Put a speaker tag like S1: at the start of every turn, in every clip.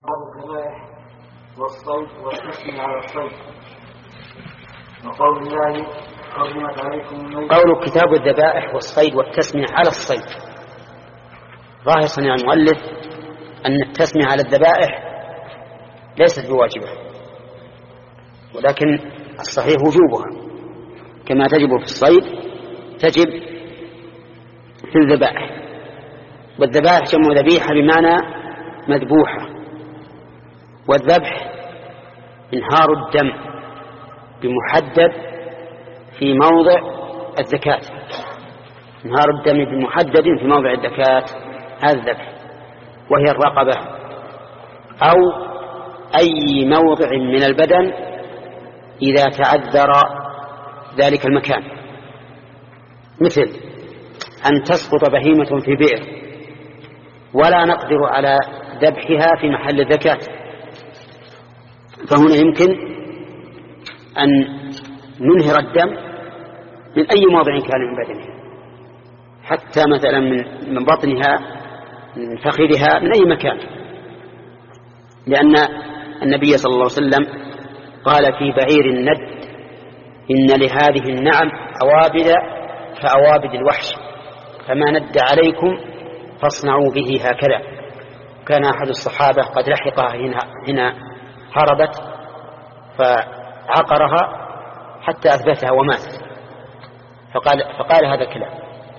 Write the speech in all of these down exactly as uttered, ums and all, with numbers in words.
S1: الذبائح والصيد والتسمية على الصيد وقول الله حرمت عليكم
S2: قول كتاب الذبائح والصيد والتسمية على الصيد. ظاهر صنيع المؤلف أن التسمية على الذبائح ليست بواجبة، ولكن الصحيح وجوبها كما تجب في الصيد تجب في الذبائح. والذبائح جمع ذبيحة بمعنى مذبوحة، والذبح انهار الدم بمحدد في موضع الزكاة، انهار الدم بمحدد في موضع الزكاة هذا الذبح، وهي الرقبة أو أي موضع من البدن إذا تعذر ذلك المكان، مثل أن تسقط بهيمة في بئر ولا نقدر على ذبحها في محل الزكاة، فهنا يمكن أن ننهر الدم من أي موضع كان من بدنها، حتى مثلا من بطنها من فخذها من أي مكان، لأن النبي صلى الله عليه وسلم قال في بعير الند إن لهذه النعم عوابد كعوابد الوحش فما ند عليكم فاصنعوا به هكذا. كان أحد الصحابة قد لحقها هنا, هنا هربت فعقرها حتى أثبتها ومات، فقال, فقال هذا الكلام.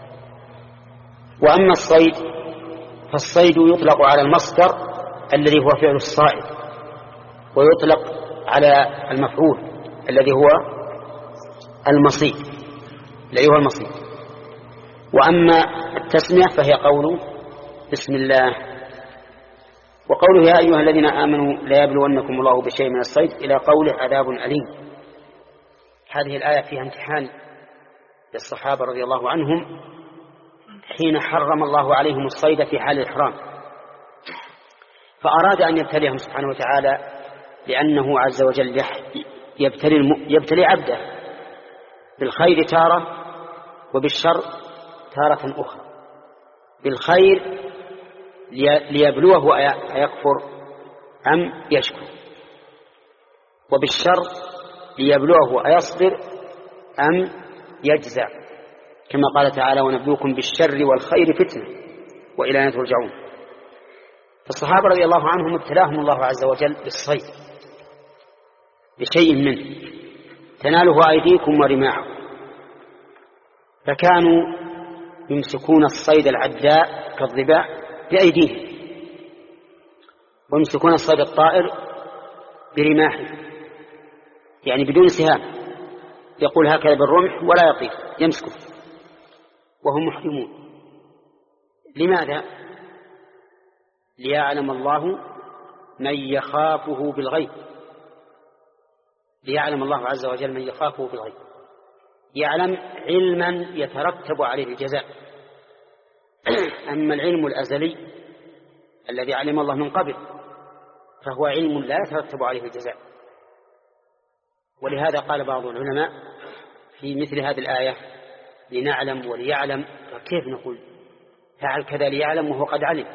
S2: وأما الصيد فالصيد يطلق على المصدر الذي هو فعل الصائد، ويطلق على المفعول الذي هو المصيد الذي هو المصيد. وأما التسمية فهي قول بسم الله، وقوله يا أيها الذين آمنوا لا يبلونكم الله بشيء من الصيد إلى قوله عذاب أليم. هذه الآية فيها امتحان للصحابة رضي الله عنهم حين حرم الله عليهم الصيد في حال الإحرام، فأراد أن يبتليهم سبحانه وتعالى لأنه عز وجل يبتلي, الم... يبتلي عبده بالخير تارة وبالشر تارة أخرى. بالخير ليبلوه أيكفر أم يشكر، وبالشر ليبلوه أيصبر أم يجزع، كما قال تعالى ونبلوكم بالشر والخير فتنة وإلينا ترجعون. فالصحابة رضي الله عنهم ابتلاهم الله عز وجل بالصيد بشيء منه تناله أيديكم ورماحكم، فكانوا يمسكون الصيد العداء كالضباع بأيديهم، ويمسكون الصيد الطائر برماحه يعني بدون سهام، يقول هكذا بالرمح ولا يطير يمسكه وهم محرمون. لماذا؟ ليعلم الله من يخافه بالغيب، ليعلم الله عز وجل من يخافه بالغيب، يعلم علما يترتب عليه الجزاء. أما العلم الأزلي الذي علم الله من قبل فهو علم لا يترتب عليه الجزاء. ولهذا قال بعض العلماء في مثل هذه الآية لنعلم وليعلم، فكيف نقول فعل كذا ليعلم وهو قد علم؟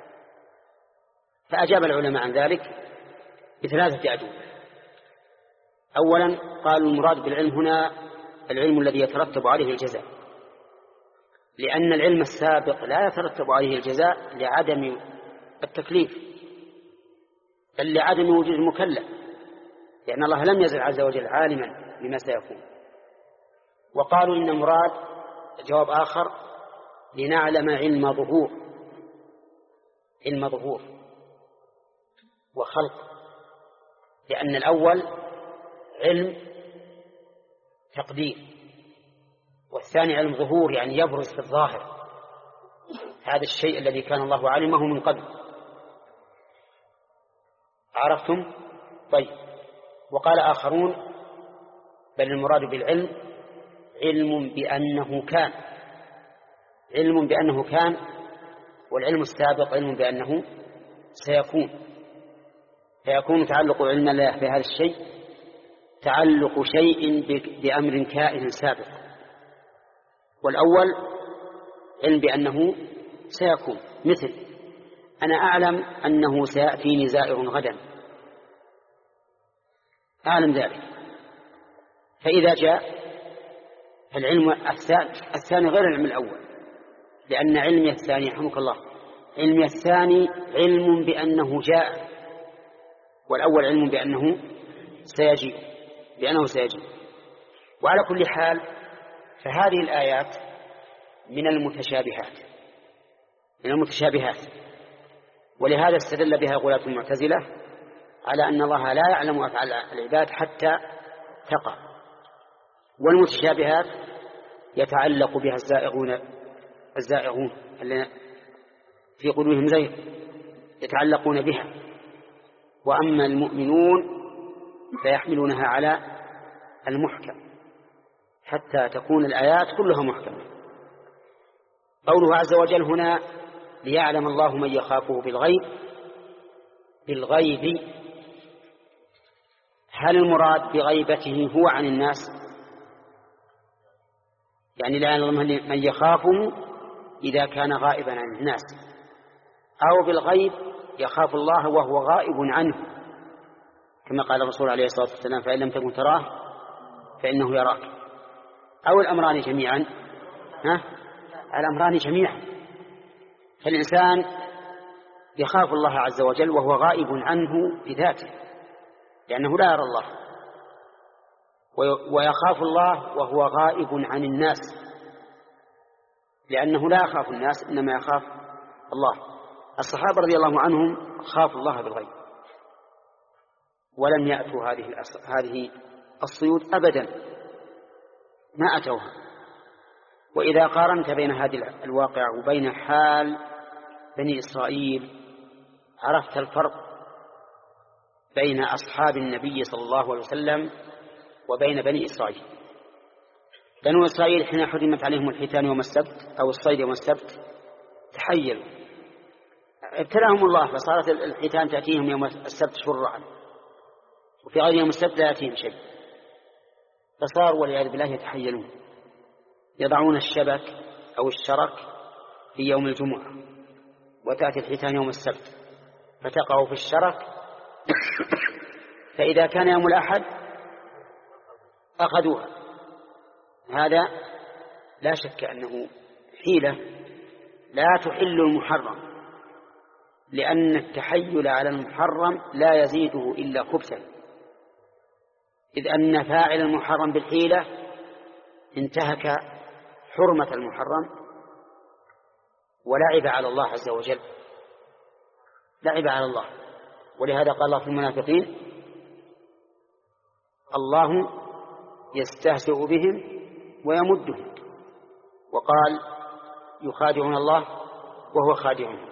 S2: فأجاب العلماء عن ذلك بثلاثة أجوبة. أولا قالوا المراد بالعلم هنا العلم الذي يترتب عليه الجزاء، لأن العلم السابق لا يترتب عليه الجزاء لعدم التكليف بل لعدم وجود المكلف، لأن الله لم يزل عز وجل عالما بما سيكون. وقالوا إن مراد جواب آخر لنعلم علم ظهور، علم ظهور وخلق، لأن الأول علم تقدير والثاني علم ظهور يعني يبرز في الظاهر هذا الشيء الذي كان الله علمه من قبل. عرفتم؟ طيب. وقال آخرون بل المراد بالعلم علم بأنه كان، علم بأنه كان، والعلم السابق علم بأنه سيكون، فيكون تعلق علم الله بهذا الشيء تعلق شيء بأمر كائن سابق، والأول علم بأنه سيكون، مثل أنا أعلم أنه سيأتيني زائر غدا، أعلم ذلك، فإذا جاء العلم الثاني غير العلم الأول، لأن علمي الثاني يرحمك الله علمي الثاني علم بأنه جاء، والأول علم بأنه سيجيء بأنه سيجيء. وعلى كل حال فهذه الآيات من المتشابهات من المتشابهات ولهذا استدل بها غلاة المعتزلة على أن الله لا يعلم أفعال العباد حتى تقع. والمتشابهات يتعلق بها الزائغون الزائغون الذين في قلوبهم زيغ يتعلقون بها، وأما المؤمنون فيحملونها على المحكم حتى تكون الآيات كلها محكمة. قوله عز وجل هنا ليعلم الله من يخافه بالغيب، بالغيب هل المراد بغيبته هو عن الناس؟ يعني لا يعلم من يخافه إذا كان غائبا عن الناس، أو بالغيب يخاف الله وهو غائب عنه، كما قال الرسول عليه الصلاة والسلام فإن لم تكن تراه فإنه يراك، أو الأمران جميعا. ها؟ الأمران جميعا. فالإنسان يخاف الله عز وجل وهو غائب عنه بذاته لأنه لا يرى الله، ويخاف الله وهو غائب عن الناس لأنه لا يخاف الناس إنما يخاف الله. الصحابة رضي الله عنهم خافوا الله بالغيب ولم يأتوا هذه هذه الصيود أبدا، ما أتوها. وإذا قارنت بين هذه الواقع وبين حال بني إسرائيل عرفت الفرق بين أصحاب النبي صلى الله عليه وسلم وبين بني إسرائيل. بنو إسرائيل حين حرمت عليهم الحيتان يوم السبت أو الصيد يوم السبت تحيلوا، ابتلاهم الله فصارت الحيتان تأتيهم يوم السبت شرعا، وفي غير يوم السبت لا يأتيهم شيء، فصاروا والعياذ بالله يتحيلون، يضعون الشبك أو الشرك في يوم الجمعة وتأتي الحيتان يوم السبت فتقع في الشرك، فإذا كان يوم الأحد أخذوها. هذا لا شك أنه حيلة لا تحل المحرم، لأن التحيل على المحرم لا يزيده إلا خبثا، إذ أن فاعل المحرم بالحيلة انتهك حرمة المحرم ولعب على الله عز وجل، لعب على الله. ولهذا قال الله في المنافقين الله يستهزئ بهم ويمدهم، وقال يخادعون الله وهو خادعهم.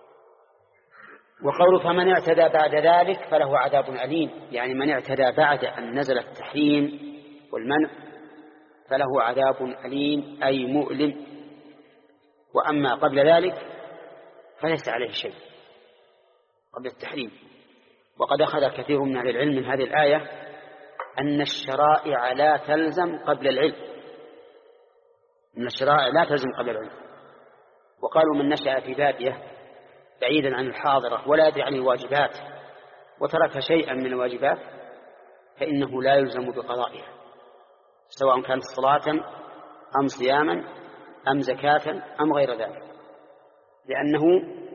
S2: وقول فمن اعتدى بعد ذلك فله عذاب أليم، يعني من اعتدى بعد أن نزل التحريم والمنع فله عذاب أليم أي مؤلم، وأما قبل ذلك فليس عليه شيء قبل التحريم. وقد أخذ كثير من أهل العلم من هذه الآية أن الشرائع لا تلزم قبل العلم، أن الشرائع لا تلزم قبل العلم، وقالوا من نشأ في بادية بعيدا عن الحاضرة ولا يدري عن الواجبات وترك شيئا من الواجبات فإنه لا يلزم بقضائها، سواء كانت صلاة أم صياما أم زكاة أم غير ذلك، لأنه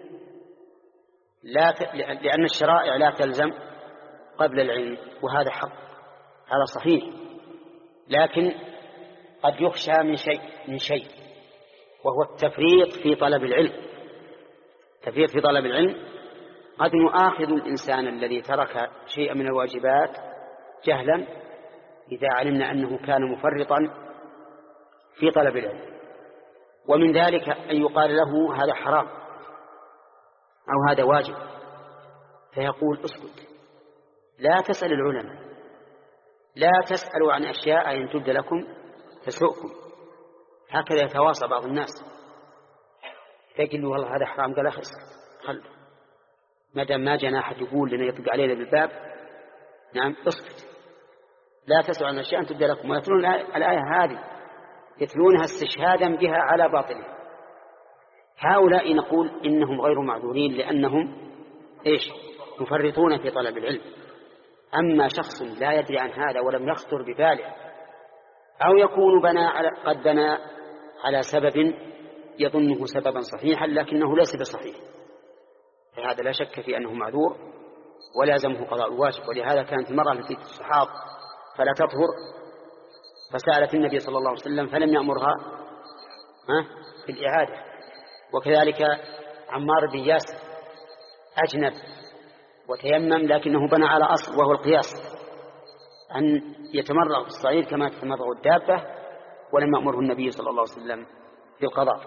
S2: لا ت... لأن الشرائع لا تلزم قبل العلم، وهذا حق، هذا صحيح. لكن قد يخشى من شيء من شيء وهو التفريط في طلب العلم. التفريط في طلب العلم قد نؤاخذ الإنسان الذي ترك شيئا من الواجبات جهلا إذا علمنا أنه كان مفرطا في طلب العلم، ومن ذلك أن يقال له هذا حرام أو هذا واجب، فيقول اسكت، لا تسأل العلماء، لا تسألوا عن أشياء إن تبد لكم تسؤكم. هكذا يتواصى بعض الناس، فيقول له والله هذا حرام، قال أخي خل ما دام ما جاء أحد يقول لنا يطبق علينا بالباب، نعم اسكت، لا تسألوا عن أشياء إن تبد لكم. ويتلون الآية هذه يتلونها استشهادا بها على باطلها، هؤلاء نقول إنهم غير معذورين لأنهم إيش مفرطون في طلب العلم. أما شخص لا يدري عن هذا ولم يخطر بباله، أو يكون بنى على قد بنى على سبب يظنه سببا صحيحا لكنه ليس بصحيح، فهذا لا شك في أنه معذور ولازمه قضاء الواجب. ولهذا كانت المرأة التي تستحاض فلا تطهر فسألت النبي صلى الله عليه وسلم فلم يأمرها في الإعادة. وكذلك عمار بن ياسر أجنب وتيمم لكنه بنى على أصل وهو القياس أن يتمرغ في الصعيد كما تتمرغ الدابة، ولم يأمره النبي صلى الله عليه وسلم بالقضاء.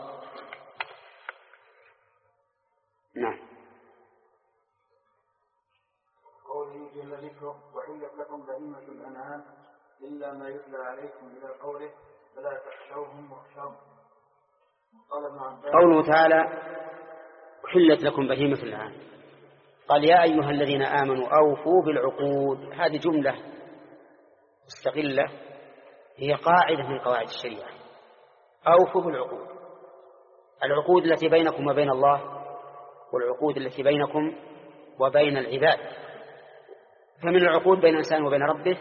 S2: نعم.
S1: قوله جل ذكره وحلت لكم بهيمة الأنعام إلا ما يتلى عليكم إلى قوله فلا تخشوهم واخشوهم. قال ابن عباس
S2: قوله تعالى أحلت لكم بهيمة الأنعام، قال يا أيها الذين آمنوا أوفوا بالعقود. هذه جملة مستقلة هي قاعدة من قواعد الشريعة. أوفوا بالعقود، العقود التي بينكم وبين الله والعقود التي بينكم وبين العباد. فمن العقود بين الإنسان وبين ربه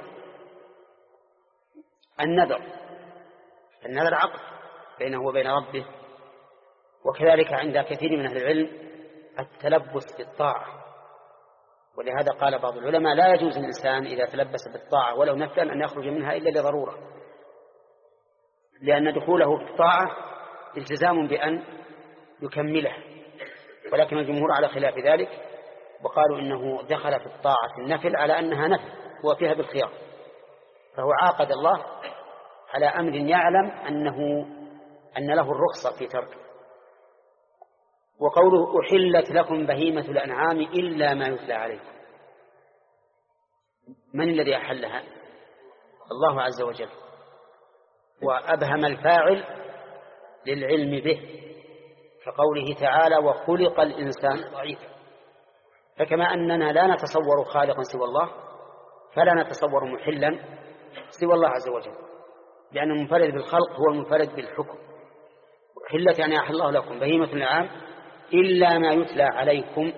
S2: النذر، النذر عقد بينه وبين ربه. وكذلك عند كثير من أهل العلم التلبس بالطاعة، ولهذا قال بعض العلماء لا يجوز الإنسان إذا تلبس بالطاعة ولو نفلا أن يخرج منها إلا لضرورة، لأن دخوله في الطاعة التزام بأن يكمله. ولكن الجمهور على خلاف ذلك وقالوا إنه دخل في الطاعة النفل على أنها نفل وفيها بالخيار، فهو عاقد الله على أمر يعلم أنه أن له الرخصة في تركه. وقوله أحلت لكم بهيمة الأنعام إلا ما يتلى عليكم، من الذي أحلها؟ الله عز وجل، وأبهم الفاعل للعلم به، كقوله تعالى وخلق الإنسان ضعيفا. فكما أننا لا نتصور خالقا سوى الله فلا نتصور محلا سوى الله عز وجل، لأن المنفرد بالخلق هو المنفرد بالحكم. أحلت يعني أحل الله لكم بهيمة الأنعام إلا ما يتلى عليكم،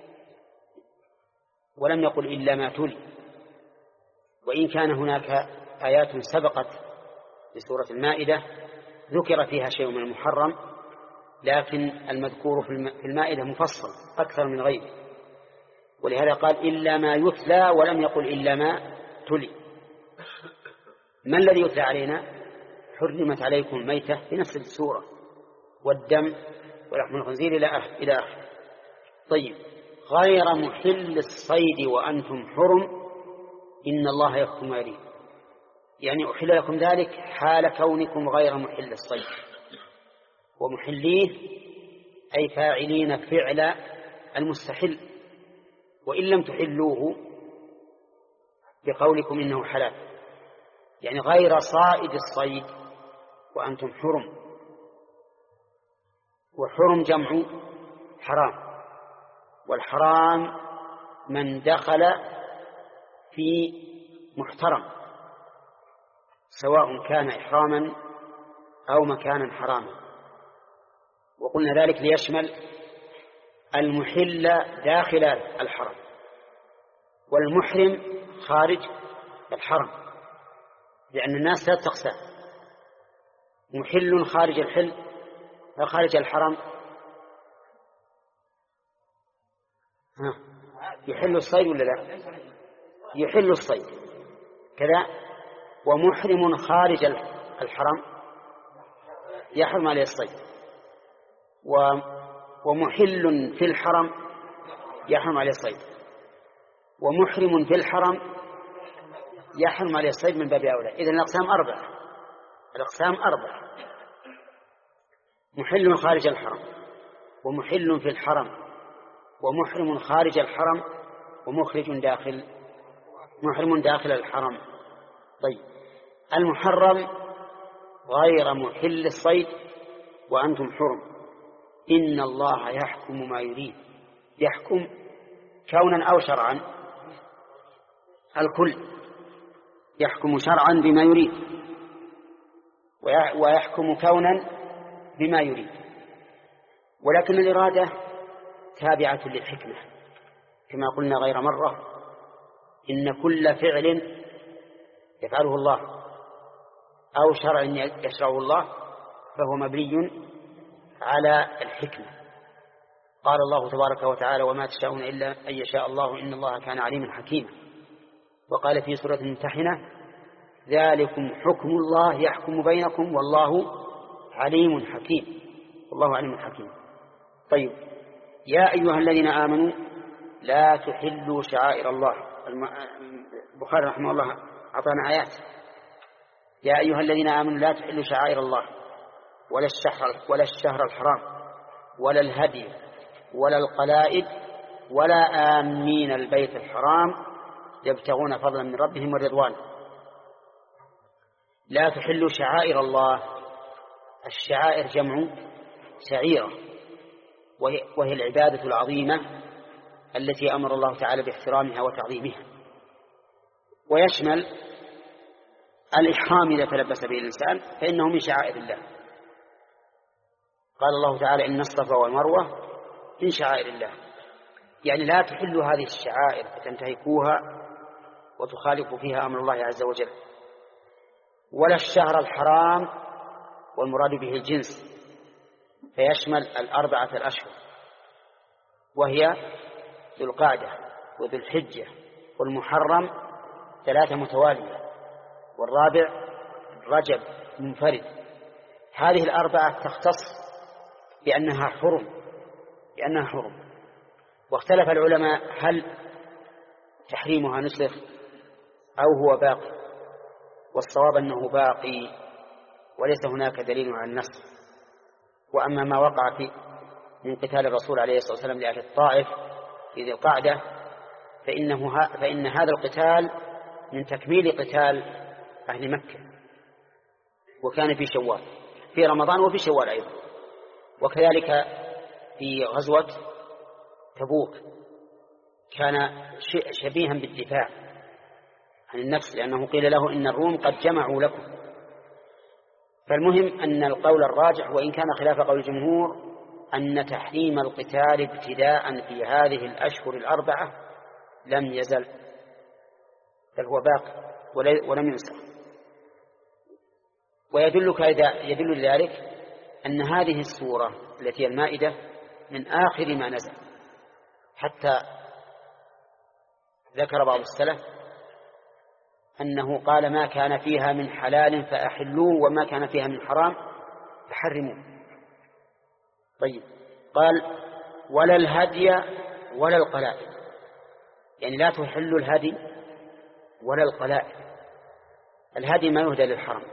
S2: ولم يقل إلا ما تلي. وإن كان هناك آيات سبقت في سورة المائدة ذكر فيها شيء من المحرم، لكن المذكور في المائدة مفصل أكثر من غيره، ولهذا قال إلا ما يتلى ولم يقل إلا ما تلي. ما الذي يتلى علينا؟ حرمت عليكم الميتة في نفس السورة، والدم ولحم الخنزير إلى آخره. طيب، غير محل الصيد وأنتم حرم إن الله يحكم ما يريد، يعني أحل لكم ذلك حال كونكم غير محل الصيد. ومحليه أي فاعلين فعل المستحل، وإن لم تحلوه بقولكم إنه حلال، يعني غير صائد الصيد وأنتم حرم. وحرم جمع حرام، والحرام من دخل في محترم سواء كان إحراما أو مكانا حراما. وقلنا ذلك ليشمل المحل داخل الحرم والمحرم خارج الحرم، لأن الناس لا تقسم، محل خارج الحل خارج الحرم ها يحل الصيد ولا لا؟ يحل الصيد كذا. ومحرم خارج الحرم يحرم عليه الصيد، ومحل في الحرم يحرم عليه الصيد، ومحرم في الحرم يحرم عليه الصيد من باب أولى. إذن الأقسام أربعة، الأقسام أربعة: محل خارج الحرم، ومحل في الحرم، ومحرم خارج الحرم، ومخرج داخل محرم داخل الحرم. طيب، المحرم غير محل الصيد وأنتم حرم إن الله يحكم ما يريد. يحكم كونا أو شرعا؟ الكل يحكم شرعا بما يريد، ويحكم كونا بما يريد. ولكن الإرادة تابعة للحكمة، كما قلنا غير مرة إن كل فعل يفعله الله أو شرع يشرعه الله فهو مبني على الحكمة. قال الله تبارك وتعالى: وما تشاءون إلا أن يشاء الله إن الله كان عليما حكيما. وقال في سورة الممتحنة: ذلكم حكم الله يحكم بينكم والله عليم حكيم. والله عليم حكيم. طيب، يا أيها الذين آمنوا لا تحلوا شعائر الله. البخاري رحمه الله أعطانا آيات: يا أيها الذين آمنوا لا تحلوا شعائر الله ولا الشهر, ولا الشهر الحرام ولا الهدي ولا القلائد ولا آمين البيت الحرام يبتغون فضلا من ربهم ورضوانا. لا تحلوا شعائر الله. الشعائر جمع شعيرة، وهي العبادة العظيمة التي أمر الله تعالى باحترامها وتعظيمها، ويشمل الإحرام إذا تلبس به الإنسان فإنه من شعائر الله. قال الله تعالى: إن الصفا والمروة من شعائر الله. يعني لا تحلوا هذه الشعائر فتنتهكوها وتخالفوا فيها أمر الله عز وجل. ولا الشهر الحرام، والمراد به الجنس، فيشمل الأربعة الأشهر، وهي ذو القعدة وذو الحجة والمحرم ثلاثة متوالية، والرابع رجب منفرد. هذه الأربعة تختص بأنها حرم بأنها حرم واختلف العلماء هل تحريمها نسخ أو هو باقي، والصواب أنه باقي وليس هناك دليل على النسخ. وأما ما وقع في من قتال الرسول عليه الصلاة والسلام لأهل الطائف في ذي القعدة فإنه ها فإن هذا القتال من تكميل قتال أهل مكة، وكان في شوال في رمضان وفي شوال أيضا. وكذلك في غزوة تبوك كان شبيها بالدفاع عن النفس، لأنه قيل له إن الروم قد جمعوا لكم. فالمهم أن القول الراجح وإن كان خلاف قول الجمهور أن تحريم القتال ابتداء في هذه الأشهر الأربعة لم يزل، بل هو باق ولم ينسخ. ويدلك إذا يدل ذلك أن هذه السورة التي المائدة من آخر ما نزل، حتى ذكر بعض السلف أنه قال: ما كان فيها من حلال فأحلوه وما كان فيها من حرام فحرموه. طيب، قال: ولا الهدي ولا القلائد، يعني لا تحلوا الهدي ولا القلائد. الهدي ما يهدى للحرم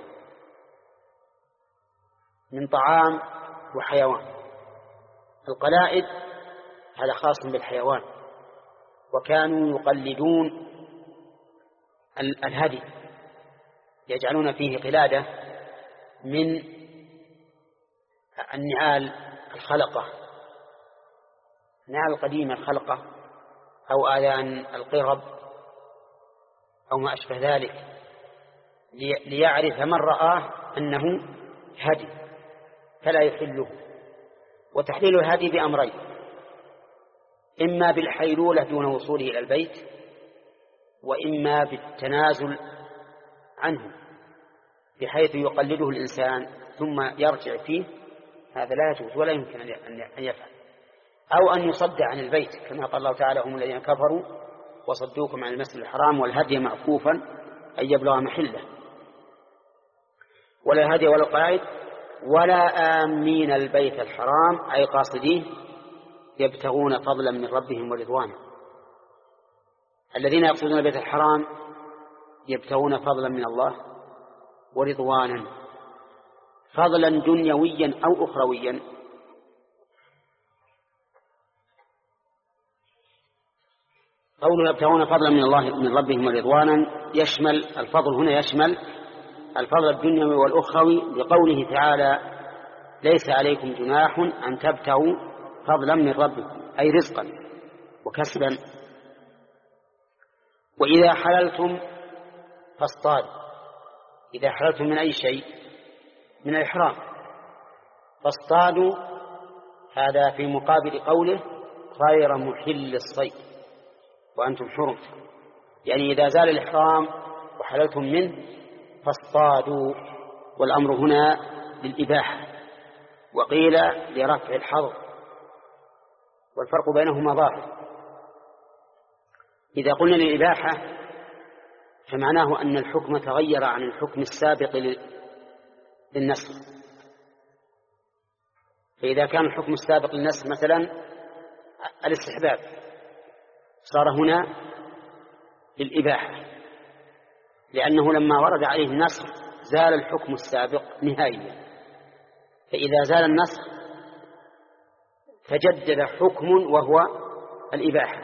S2: من طعام وحيوان، القلائد هذا خاص بالحيوان، وكانوا يقلدون الهدي، يجعلون فيه قلادة من النعال الخلقة، النعال القديمة الخلقة، أو آذان القرب أو ما أشبه ذلك، ليعرف من رآه أنه هدي فلا يحله. وتحليل الهدي بأمرين: إما بالحيلولة دون وصوله إلى البيت، وإما بالتنازل عنه بحيث يقلده الإنسان ثم يرجع فيه، هذا لا يجوز ولا يمكن أن يفعل. أو أن يصد عن البيت كما قال الله تعالى: هم الذين كفروا وصدوكم عن المسجد الحرام والهدي معكوفا أن يبلغ محله. ولا الهدي ولا القلائد ولا آمين البيت الحرام، أي قاصديه يبتغون فضلا من ربهم ورضوانا. الذين يقصدون البيت الحرام يبتغون فضلا من الله ورضوانا، فضلا دنيويا أو أخرويا. قولوا يبتغون فضلا من الله من ربهم ورضوانا يشمل الفضل هنا يشمل الفضل الدنيوي والأخروي، لقوله تعالى: ليس عليكم جناح أن تبتغوا فضلا من ربكم، أي رزقا وكسبا. وإذا حللتم فاصطادوا، إذا حللتم من أي شيء من الإحرام فاصطادوا هذا في مقابل قوله غير محل الصيد وأنتم حرم، يعني إذا زال الإحرام وحللتم منه فاصطادوا، والأمر هنا للإباحة، وقيل لرفع الحظر، والفرق بينهما ظاهر. إذا قلنا للإباحة فمعناه أن الحكم تغير عن الحكم السابق للنسخ. فإذا كان الحكم السابق للنسخ مثلا الاستحباب صار هنا للإباحة، لأنه لما ورد عليه النسخ زال الحكم السابق نهائيا، فإذا زال النسخ تجدد حكم وهو الإباحة.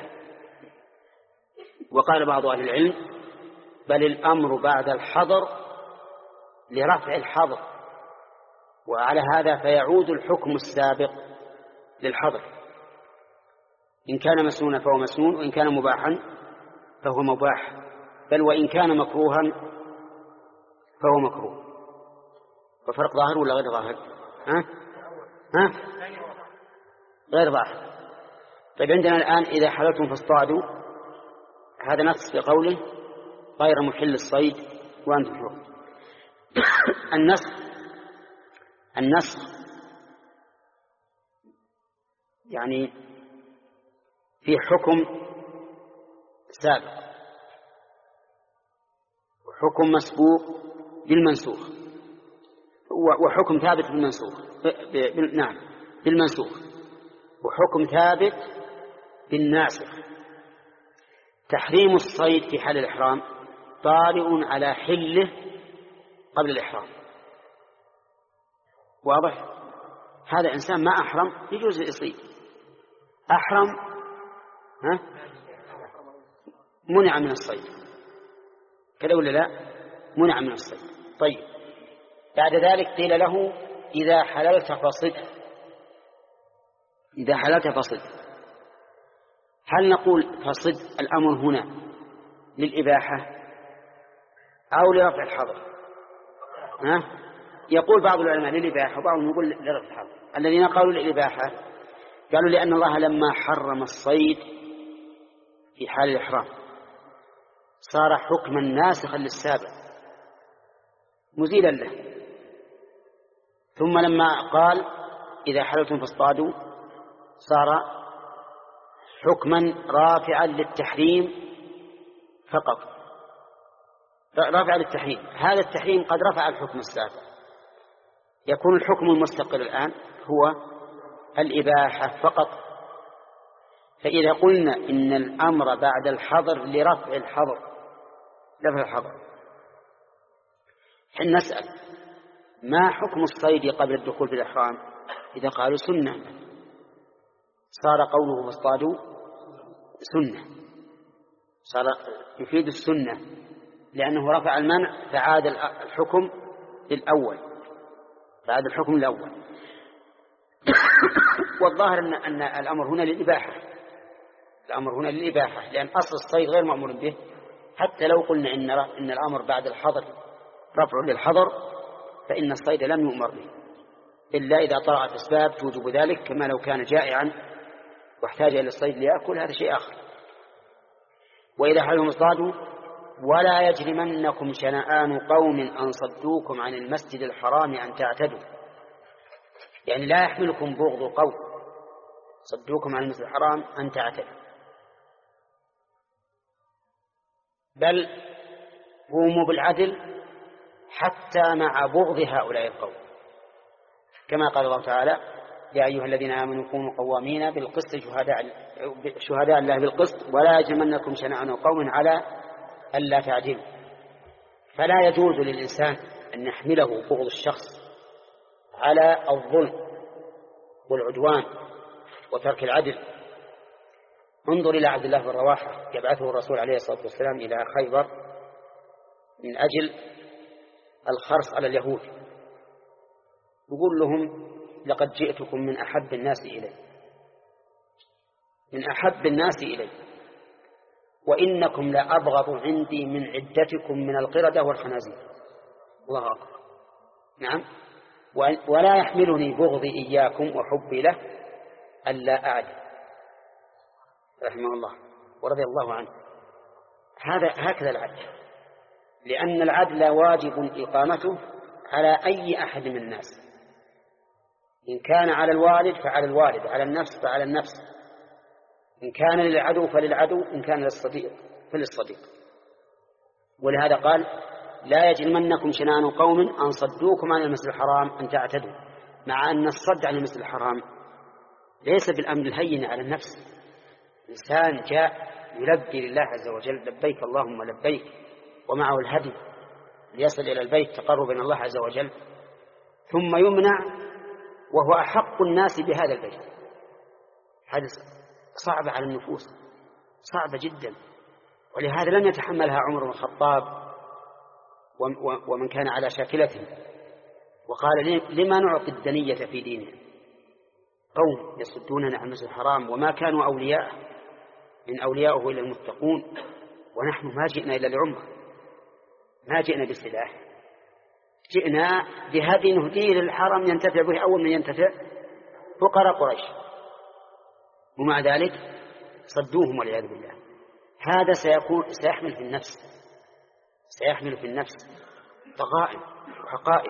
S2: وقال بعض أهل العلم بل الأمر بعد الحظر لرفع الحظر، وعلى هذا فيعود الحكم السابق للحظر، إن كان مسنونا فهو مسنون، وإن كان مباحا فهو مباح، بل وإن كان مكروها فهو مكروه. وفرق ظاهر ولا غير ظاهر؟ ها؟ ها؟ غير ظاهر. طيب عندنا الآن إذا حللتم فاصطادوا، هذا نص في قوله غير محل الصيد وأنتم حرم. النسخ النسخ يعني في حكم سابق وحكم مسبوق بالمنسوخ، وحكم ثابت بالمنسوخ نعم بالمنسوخ، وحكم ثابت بالناسخ. تحريم الصيد في حال الإحرام طارئ على حله قبل الإحرام، واضح؟ هذا إنسان ما أحرم يجوز يصيد، أحرم ها منع من الصيد، كذا ولا لا؟ منع من الصيد. طيب بعد ذلك قيل له إذا حللت فصد، إذا حللت فصد، هل نقول فصد الأمر هنا للإباحة أو لرفع الحظر؟ ها؟ يقول بعض العلماء للإباحة وبعضهم يقول لرفع الحظر. الذين قالوا للإباحة قالوا لأن الله لما حرم الصيد في حال الإحرام صار حكما ناسخا للسابق مزيلا له، ثم لما قال إذا حللتم فاصطادوا صار حكما رافعا للتحريم فقط، رافعا للتحريم. هذا التحريم قد رفع الحكم السابق، يكون الحكم المستقل الآن هو الإباحة فقط. فإذا قلنا إن الأمر بعد الحظر لرفع الحظر رفع الحظر حين نسأل ما حكم الصيد قبل الدخول في الإحرام؟ إذا قالوا سنة صار قوله فاصطادوا سنة، صار يفيد السنة لأنه رفع المنع فعاد الحكم للأول، فعاد الحكم الأول. والظاهر أن, أن الأمر هنا للإباحة، الأمر هنا للإباحة لأن أصل الصيد غير مأمور به، حتى لو قلنا إن, إن الأمر بعد الحظر رفع للحظر فإن الصيد لم يؤمر به إلا إذا طرأت أسباب توجب ذلك، كما لو كان جائعا واحتاج إلى الصيد ليأكل، هذا شيء آخر. وإذا حللتم اصطادوا ولا يجرمنكم شنآن قوم أن صدوكم عن المسجد الحرام أن تعتدوا، يعني لا يحملكم بغض قوم صدوكم عن المسجد الحرام أن تعتدوا، بل قوموا بالعدل حتى مع بغض هؤلاء القوم، كما قال الله تعالى يا أيها الذين آمنوا كونوا قوامين بالقسط شهداء شهداء الله بالقسط ولا يجرمنكم شنآن قوم على ألا تعدلوا. فلا يجوز للإنسان أن يحمله بغض الشخص على الظلم والعدوان وترك العدل. انظر إلى عبد الله بن رواحة يبعثه الرسول عليه الصلاة والسلام إلى خيبر من أجل الخرص على اليهود، يقول لهم لقد جئتكم من أحب الناس إلي، من أحب الناس إلي، وإنكم لأبغض عندي من عدتكم من القردة والخنازير. الله أكبر. نعم، ولا يحملني بغضي إياكم وحبي له ألا أعدل رحمه الله ورضي الله عنه. هذا هكذا العدل، لأن العدل واجب إقامته على أي أحد من الناس، إن كان على الوالد فعلى الوالد، على النفس فعلى النفس، إن كان للعدو فللعدو، إن كان للصديق فللصديق. ولهذا قال لا يجرمنكم شنآن قوم أن صدوكم عن المسجد الحرام أن تعتدوا، مع أن الصد عن المسجد الحرام ليس بالأمر الهين على النفس. إنسان جاء يلبي لله عز وجل لبيك اللهم لبيك ومعه الهدي ليصل إلى البيت تقربا إلى الله عز وجل، ثم يمنع وهو أحق الناس بهذا البيت. هذا صعب على النفوس، صعبة جدا. ولهذا لم يتحملها عمر بن الخطاب ومن كان على شاكلته، وقال لما نعطي الدنية في دينه، قوم يصدوننا عن المسجد الحرام وما كانوا أولياء إن أولياؤه إلا المتقون، ونحن ما جئنا إلا لعمره، ما جئنا بسلاح، جئنا بهدي نهديه للحرم ينتفع به أول من ينتفع فقراء قريش، ومع ذلك صدوهم والعياذ بالله. هذا سيكون سيحمل في النفس سيحمل في النفس ضغائن وحقائق،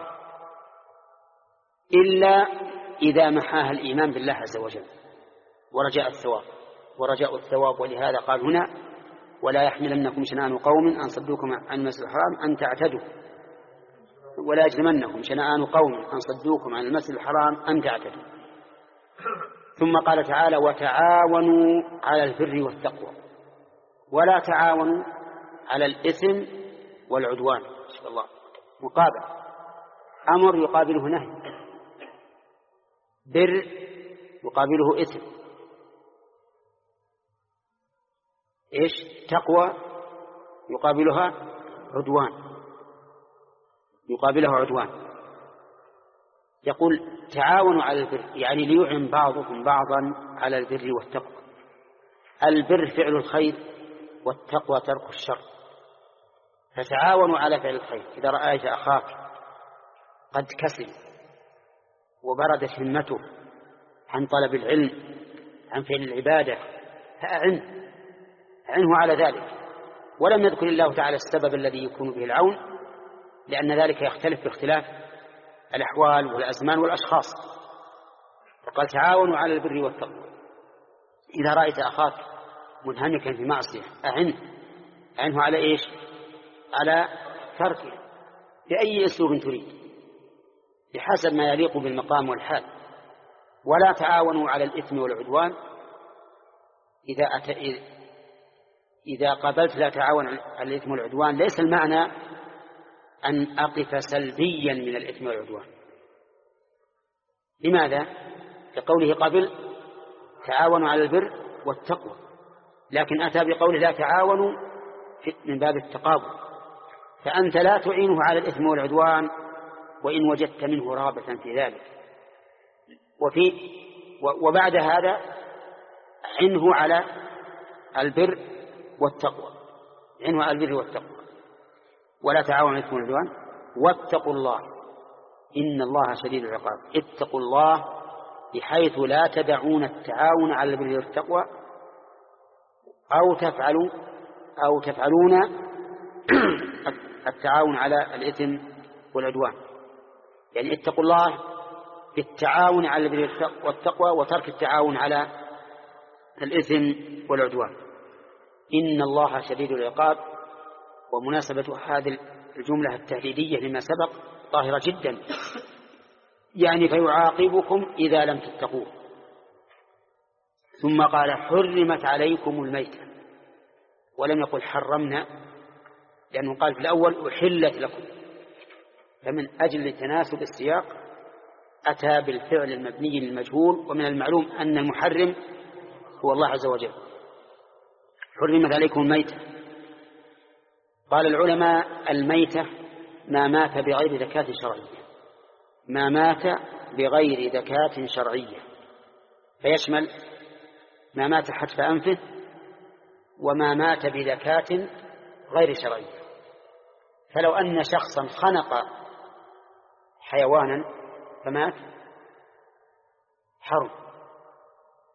S2: إلا إذا محاها الإيمان بالله عز وجل ورجاء الثواب ورجاء الثواب. ولهذا قال هنا ولا يحملنكم شنآن قوم أن صدوكم عن المسجد الحرام أن تعتدوا، ولا يجرمنكم شنآن قوم أن صدوكم عن المسجد الحرام أن تعتدوا. ثم قال تعالى وتعاونوا على البر والتقوى، ولا تعاونوا على الإثم والعدوان. إن شاء الله مقابل، أمر يقابله نهي، بر يقابله إثم، إيش تقوى يقابلها عدوان، يقابلها عدوان. يقول تعاونوا على البر يعني ليعن بعضكم بعضا على البر والتقوى. البر فعل الخير والتقوى ترك الشر، فتعاونوا على فعل الخير. إذا رأيت أخاك قد كسل وبردت همته عن طلب العلم عن فعل العبادة فأعنه أعنه على ذلك، ولم يذكر الله تعالى السبب الذي يكون به العون، لأن ذلك يختلف باختلاف الأحوال والأزمان والأشخاص. فقال تعاونوا على البر والتقوى. إذا رأيت أخاك منهمكا في معصية أعنه أعنه على إيش؟ على تركه بأي أسلوب تريد بحسب ما يليق بالمقام والحال. ولا تعاونوا على الإثم والعدوان. إذا أت... إذا قابلت لا تعاون على الإثم والعدوان ليس المعنى أن أقف سلبيا من الإثم والعدوان. لماذا؟ لقوله قبل تعاونوا على البر والتقوى، لكن أتى بقوله لا تعاونوا من باب التقابل، فأنت لا تعينه على الإثم والعدوان وإن وجدت منه رغبة في ذلك. وفي وبعد هذا عنه على البر والتقوى، عنه على البر والتقوى. ولا تعاونوا على الإثم والعدوان واتقوا الله إن الله شديد العقاب. اتقوا الله بحيث لا تدعون التعاون على البر والتقوى أو تفعلوا أو تفعلون التعاون على الإثم والعدوان. يعني اتقوا الله بالتعاون على البر والتقوى وترك التعاون على الإثم والعدوان. إن الله شديد العقاب. ومناسبة هذه الجملة التهديدية لما سبق ظاهرة جدا، يعني فيعاقبكم إذا لم تتقوه. ثم قال حرمت عليكم الميتة، ولم يقل حرمنا، لأنه قال في الأول أحلت لكم، فمن أجل تناسب السياق أتى بالفعل المبني للمجهول، ومن المعلوم أن المحرم هو الله عز وجل. حرمت عليكم الميتة. قال العلماء الميتة ما مات بغير زكاة شرعية، ما مات بغير زكاة شرعية، فيشمل ما مات حتف أنفه وما مات بزكاة غير شرعية. فلو أن شخصا خنق حيوانا فمات حرم،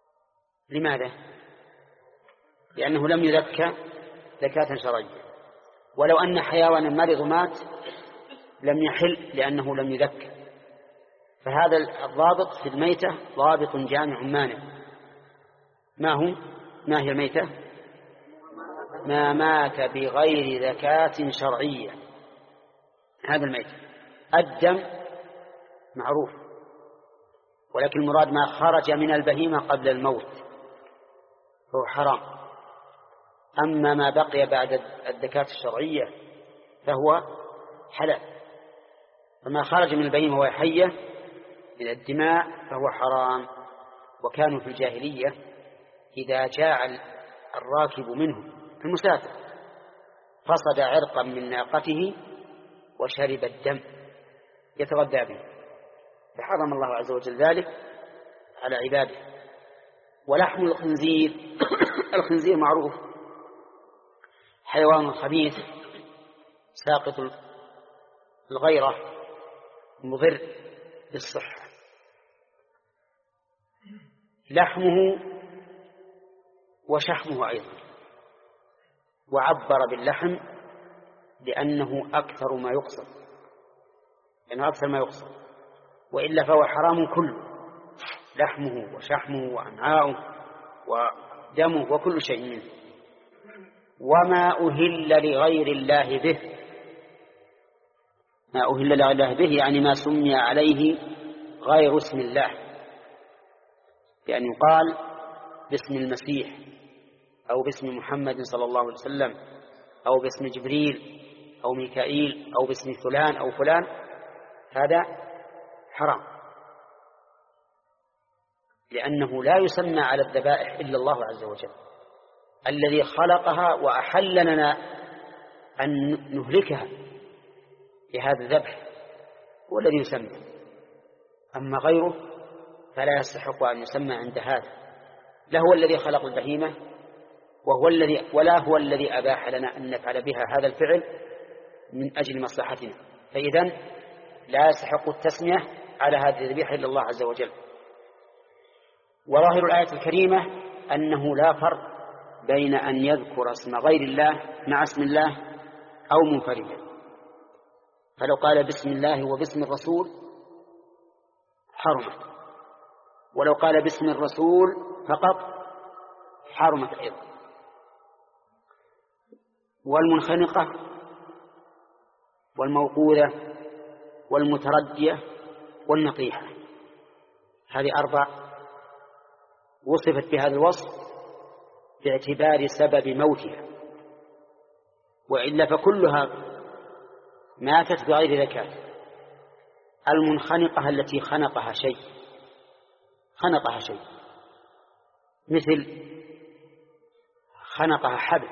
S2: لماذا؟ لأنه لم يذكى زكاة شرعية. ولو أن حيوانا مرض مات لم يحل لأنه لم يذكى. فهذا الضابط في الميتة ضابط جامع مانع. ما هو؟ ما هي الميتة؟ ما مات بغير زكاة شرعية، هذا الميتة. الدم معروف، ولكن المراد ما خرج من البهيمة قبل الموت فهو حرام. أما ما بقي بعد الزكاة الشرعية فهو حلال. فما خرج من البهيمة وهي حية من الدماء فهو حرام. وكانوا في الجاهلية إذا جاء الراكب منهم المسافر فصد عرقا من ناقته وشرب الدم يتغذى به، فحرم الله عز وجل ذلك على عباده. ولحم الخنزير الخنزير معروف حيوان خبيث ساقط الغيرة مضر بالصحة. لحمه وشحمه أيضا، وعبر باللحم لأنه أكثر ما يقصد، لأنه أكثر ما يقصد، وإلا فهو حرام كله، لحمه وشحمه وأمعاؤه ودمه وكل شيء منه. وما أهل لغير الله به، ما أهل لغير الله به يعني ما سمي عليه غير اسم الله، بأن يقال باسم المسيح أو باسم محمد صلى الله عليه وسلم أو باسم جبريل أو ميكائيل أو باسم فلان أو فلان، هذا حرام، لأنه لا يسمى على الذبائح إلا الله عز وجل الذي خلقها وأحل لنا أن نهلكها بهذا الذبح، هو الذي يسمى. أما غيره فلا يستحق أن يسمى عند هذا، لا هو الذي خلق البهيمة وهو الذي ولا هو الذي أباح لنا أن نفعل بها هذا الفعل من أجل مصلحتنا، فإذن لا يستحق التسمية على هذه الذبيحة إلا الله عز وجل. وظاهر الآية الكريمة أنه لا فرق بين أن يذكر اسم غير الله مع اسم الله أو منفردا، فلو قال بسم الله وباسم الرسول حرمت، ولو قال باسم الرسول فقط حرمت أيضا. والمنخنقة والموقوذة والمتردية والنطيحة، هذه أربع وصفت بهذا الوصف باعتبار سبب موتها، وإلا فكلها ماتت بغير زكاة. المنخنقة التي خنقها شيء خنقها شيء مثل خنقها حبل،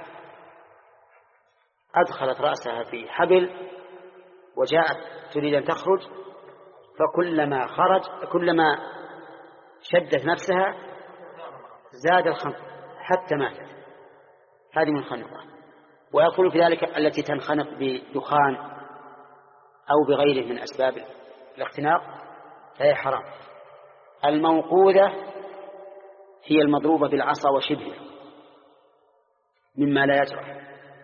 S2: أدخلت رأسها في حبل وجاءت تريد أن تخرج، فكلما خرج كلما شدت نفسها زاد الخنق حتى ماتت، هذه منخنقة. ويقول في ذلك التي تنخنق بدخان أو بغيره من أسباب الاختناق فهي حرام. الموقوذة هي المضروبة بالعصا وشبهه مما لا يجرح.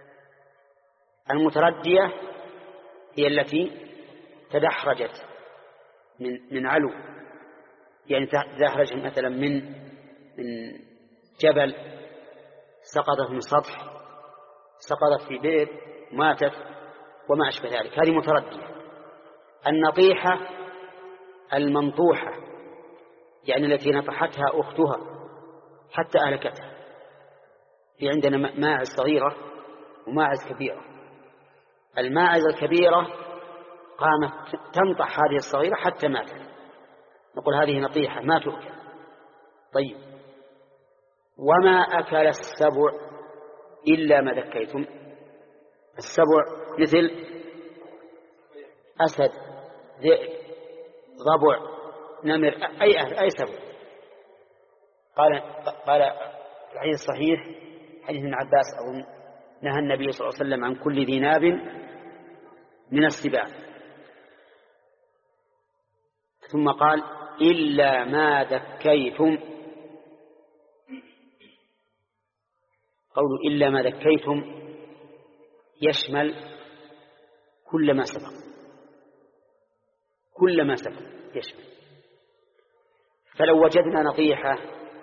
S2: المتردية هي التي تدحرجت من من علو، يعني تدحرج مثلا من من جبل، سقطت من سطح، سقطت في بئر ماتت وما أشبه ذلك، هذه متردية. النطيحة المنطوحة يعني التي نطحتها أختها حتى أهلكتها. في عندنا ماعز صغيرة وماعز كبيرة، الماعز الكبيرة قامت تنطح هذه الصغيرة حتى ماتت، نقول هذه نطيحة ما تؤكل. طيب، وما أكل السبع إلا ما ذكيتم. السبع مثل أسد، ذئب، ضبع، نمر، أي أي سبع. قال قال الحديث الصحيح حديث ابن عباس أظن نهى النبي صلى الله عليه وسلم عن كل ذي ناب من السباع، ثم قال إلا ما ذكيتم قول إلا ما ذكيتم يشمل كل ما سبق، كل ما سبق يشمل. فلو وجدنا نطيحة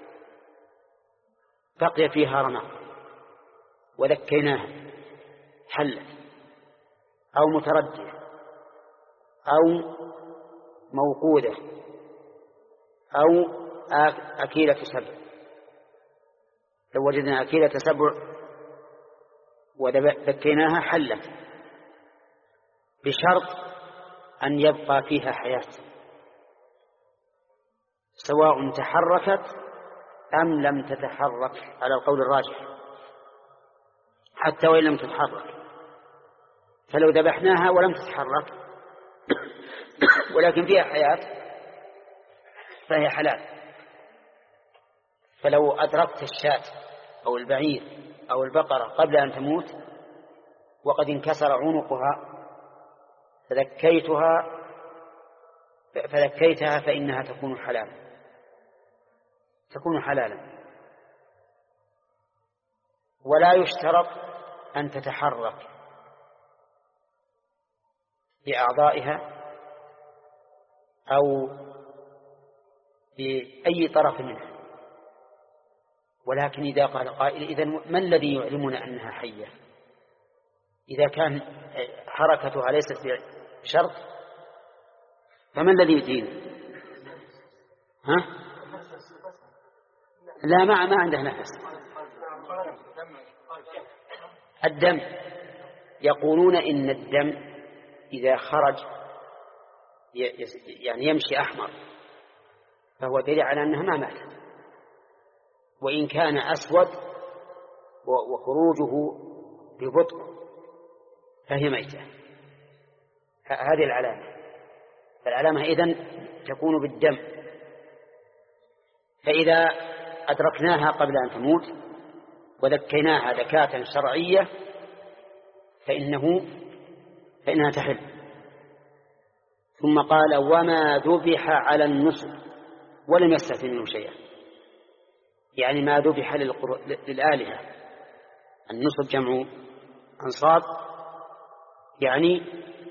S2: بقي فيها رمق وذكيناها حلت، أو متردية أو موقودة أو أكيلة سبع، لو وجدنا أكيلة سبع وذكيناها حلت، بشرط أن يبقى فيها حياة، سواء تحركت أم لم تتحرك على القول الراجح، حتى وإن لم تتحرك. فلو ذبحناها ولم تتحرك ولكن فيها حياة فهي حلال. فلو أدركت الشاة أو البعير أو البقرة قبل أن تموت وقد انكسر عنقها فذكيتها فذكيتها فإنها تكون حلالا، تكون حلالا. ولا يشترط أن تتحرك بأعضائها أو بأي طرف منها، ولكن إذا قال قائل إذن ما الذي يعلمنا أنها حية؟ إذا كان حركتها ليست بشرط فما الذي يدين؟ ها؟ لا، ما ما عنده نفس. الدم يقولون إن الدم إذا خرج يعني يمشي أحمر فهو دليل على أنها ما ماتت، وإن كان أسود وخروجه ببطء فهي ميتة. هذه العلامة. فالعلامة إذن تكون بالدم. فإذا أدركناها قبل أن تموت وذكيناها ذكاة شرعية فإنه فإنها تحل. ثم قال وما ذبح على النصب ولم يستثن منه شيئا، يعني ما ذبح للآلهة. النصب جمع أنصاب، يعني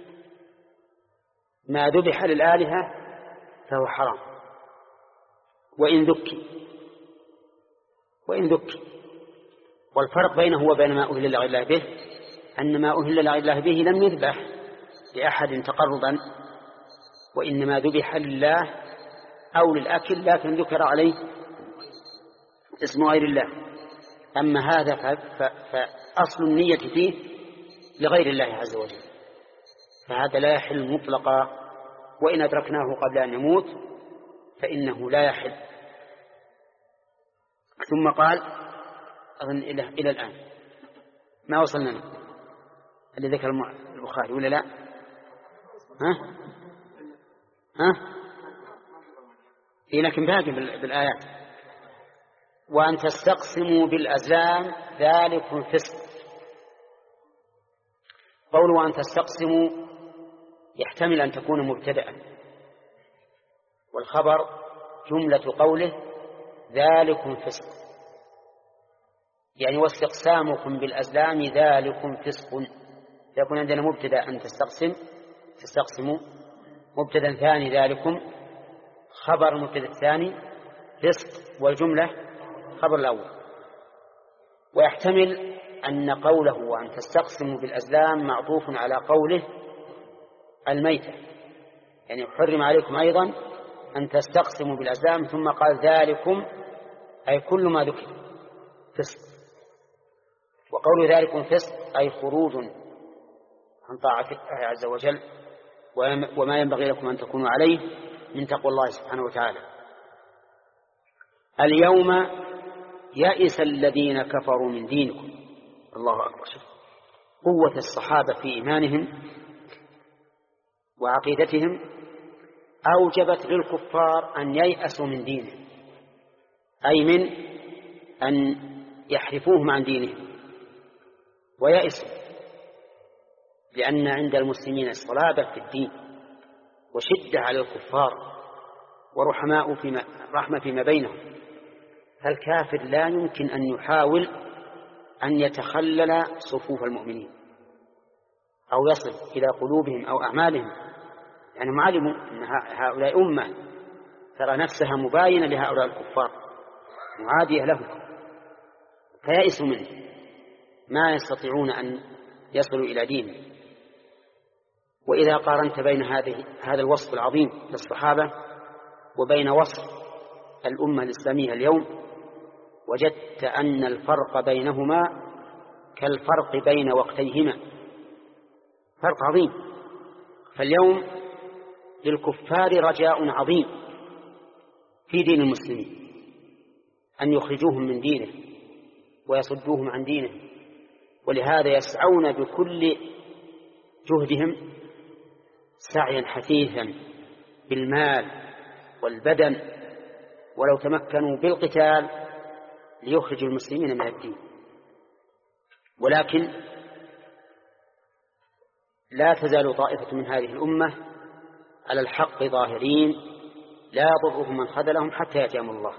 S2: ما ذبح للآلهة فهو حرام وإن ذكي وإن ذكي. والفرق بينه وبين ما أهل لغير الله به أن ما أهل لغير الله به لم يذبح لأحد تقربا، وإنما ذبح لله أو للأكل لكن ذكر عليه اسم غير الله. أما هذا فأصل النية فيه لغير الله عز وجل، فهذا لا يحل مطلقا، وإن أدركناه قبل أن يموت فإنه لا يحل. ثم قال أظن إلى, إلى الآن ما وصلنا اللي ذكر البخاري ولا لا؟ ها؟ ها؟ إيه لكن باقي بالآيات. وأن تستقسموا بالأزلام ذلك فسق. قول وأن تستقسموا يحتمل أن تكون مبتدأ، والخبر جملة قوله ذلك فسق، يعني واستقسامكم بالأزلام ذلك فسق. يكون عندنا مبتدأ أن تستقسم تستقسموا، مبتدأ ثاني ذلكم، خبر مبتدأ الثاني فسق، والجملة خبر الأول. ويحتمل أن قوله وأن تستقسموا بالأزلام معطوف على قوله الميتة، يعني حرم عليكم أيضا أن تستقسموا بالأزلام، ثم قال ذلكم أي كل ما ذكر فسق. وقول ذلكم فسق أي خروج عن طاعة الله عز وجل وما ينبغي لكم أن تكونوا عليه من تقوى الله سبحانه وتعالى. اليوم يئس الذين كفروا من دينكم. الله أكبر. قوة الصحابة في إيمانهم وعقيدتهم أوجبت للكفار أن ييأسوا من دينهم، أي من أن يحرفوهم عن دينهم ويأسوا، لأن عند المسلمين صلابة في الدين وشدة على الكفار ورحماء فيما رحمة فيما بينهم. فالكافر لا يمكن أن يحاول أن يتخلل صفوف المؤمنين أو يصل إلى قلوبهم أو أعمالهم، يعني معلموا أن هؤلاء أمة ترى نفسها مباينة لهؤلاء الكفار معادية لهم، فيئسوا منه، ما يستطيعون أن يصلوا إلى دينه. وإذا قارنت بين هذه هذا الوصف العظيم للصحابة وبين وصف الأمة الإسلامية اليوم، وجدت أن الفرق بينهما كالفرق بين وقتيهما، فرق عظيم. فاليوم للكفار رجاء عظيم في دين المسلمين، أن يخرجوهم من دينه ويصدوهم عن دينه، ولهذا يسعون بكل جهدهم سعيا حثيثا بالمال والبدن، ولو تمكنوا بالقتال ليخرجوا المسلمين من الدين. ولكن لا تزال طائفة من هذه الأمة على الحق ظاهرين، لا يضرهم من خذلهم حتى يأتيهم الله.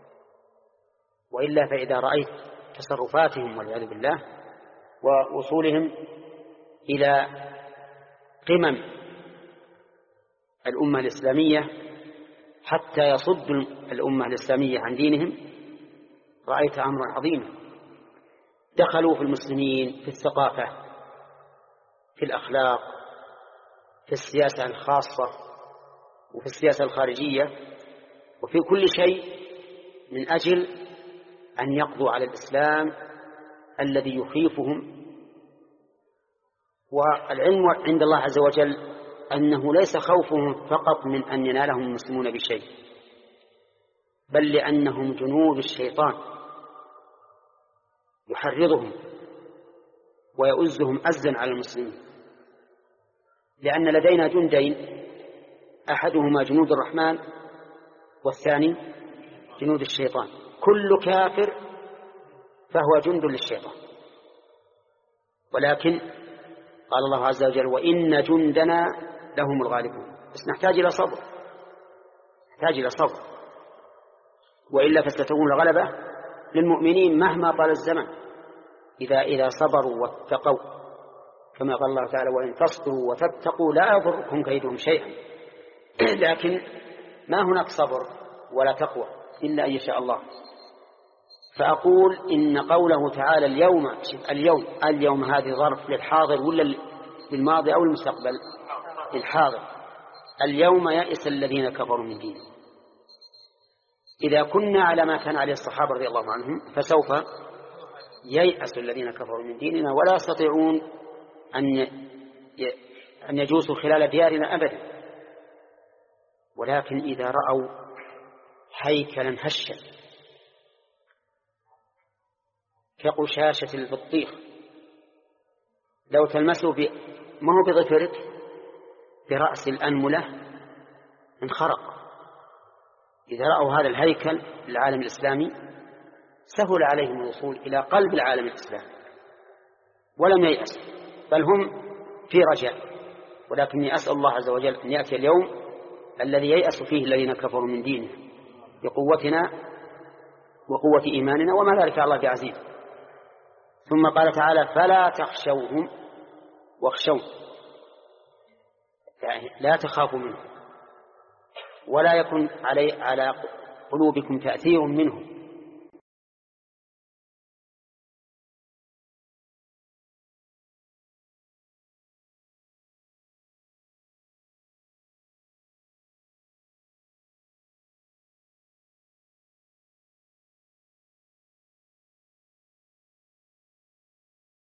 S2: وإلا فإذا رأيت تصرفاتهم والعياذ بالله ووصولهم إلى قمم الأمة الإسلامية حتى يصد الأمة الإسلامية عن دينهم، رأيت أمرا عظيما. دخلوا في المسلمين في الثقافة، في الأخلاق، في السياسة الخاصة، وفي السياسة الخارجية، وفي كل شيء من أجل أن يقضوا على الإسلام الذي يخيفهم. والعلم عند الله عز وجل أنه ليس خوفهم فقط من أن ينالهم المسلمون بشيء، بل لأنهم جنود الشيطان يحرضهم ويؤزهم أزا على المسلمين. لأن لدينا جندين، أحدهما جنود الرحمن والثاني جنود الشيطان، كل كافر فهو جند للشيطان. ولكن قال الله عز وجل: وإن جندنا لهم الغالبون. بس نحتاج إلى صبر، نحتاج إلى صبر، وإلا فستكون الغلبة للمؤمنين مهما طال الزمن، إذا إذا صبروا واتقوا، كما قال الله تعالى: وإن تصبروا وتتقوا لا يضركم كيدهم شيئا. لكن ما هناك صبر ولا تقوى إلا أن يشاء الله. فأقول إن قوله تعالى اليوم اليوم اليوم هذه ظرف للحاضر ولا للماضي أو المستقبل؟ الحاضر. اليوم يئس الذين كفروا من دينه. إذا كنا على ما كان عليه الصحابة رضي الله عنهم فسوف ييأس الذين كفروا من ديننا ولا يستطيعون أن أن يجوسوا خلال ديارنا أبدا. ولكن إذا رأوا هيكلا هشا كقشاشة البطيخ لو تلمسه ب... ما هو بظفرك، برأس الأنملة انخرق. إذا رأوا هذا الهيكل للعالم الإسلامي سهل عليهم الوصول إلى قلب العالم الإسلامي ولم ييأسوا، بل هم في رجاء. ولكني أسأل الله عز وجل أن يأتي اليوم الذي ييأس فيه الذين كفروا من دينه بقوتنا وقوة إيماننا، وما ذلك على الله بعزيز. ثم قال تعالى: فلا تخشوهم واخشون، يعني لا تخافوا منهم ولا يكن علي على قلوبكم تأثير منهم،